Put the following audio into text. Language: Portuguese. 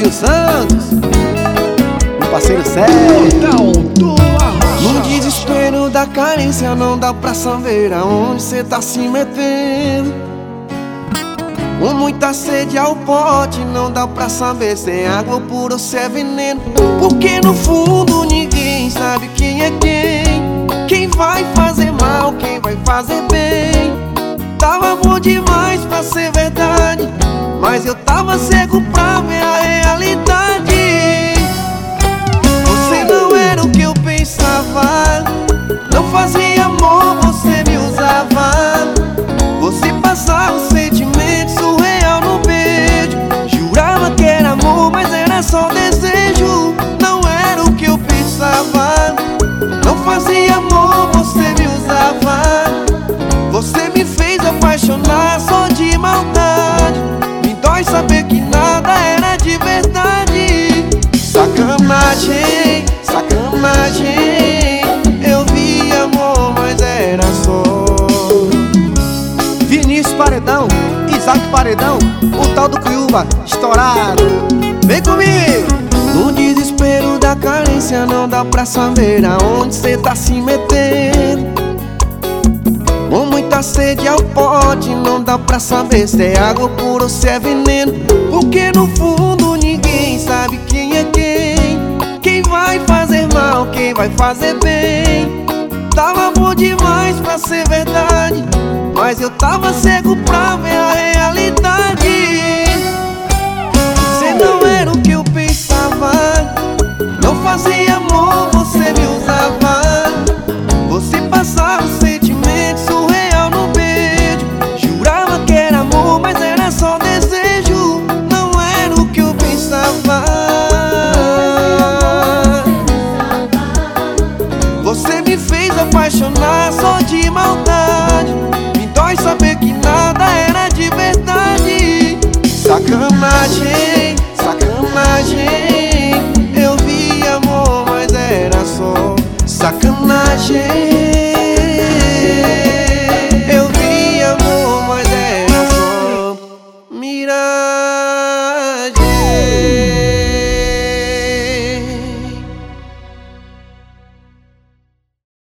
Marquinhos Santos, meu parceiro sério. No desespero da carência não dá pra saber aonde cê tá se metendo. Com muita sede ao pote não dá pra saber se é água pura ou se é veneno. Porque no fundo ninguém sabe quem é quem. Quem vai fazer mal, quem vai fazer bem. Tava bom demais pra ser verdade, mas eu tava cego pra ver a realidade. Você não era o que eu pensava, não fazia amor, você me usava. Você passava um sentimento surreal no beijo. Jurava que era amor, mas era só desejo. Não era o que eu pensava, não fazia amor, você me usava. Você me fez apaixonar só de maldade. Me dói saber que nada era de verdade. Sacanagem, sacanagem. Eu vi amor, mas era só. Vinícius Paredão, Isaac Paredão, o tal do Cuiuba, estourado. Vem comigo! No desespero da carência não dá pra saber aonde cê tá se metendo. Com muita sede ao pote não dá pra saber se é água pura ou se é veneno. Porque no fundo ninguém sabe quem é quem. Quem vai fazer mal, quem vai fazer bem. Tava bom demais pra ser verdade, mas eu tava cego pra ver a realidade. Você não era o que eu pensava, não fazia amor, você me usava. Você passava um sentimento surreal no beijo. Jurava que era amor, mas era só desejo. Não era o que eu pensava. Você me fez apaixonar só de maldade. Me dói saber que nada era de verdade. Sacanagem, sacanagem. Eu vi amor, mas era só sacanagem.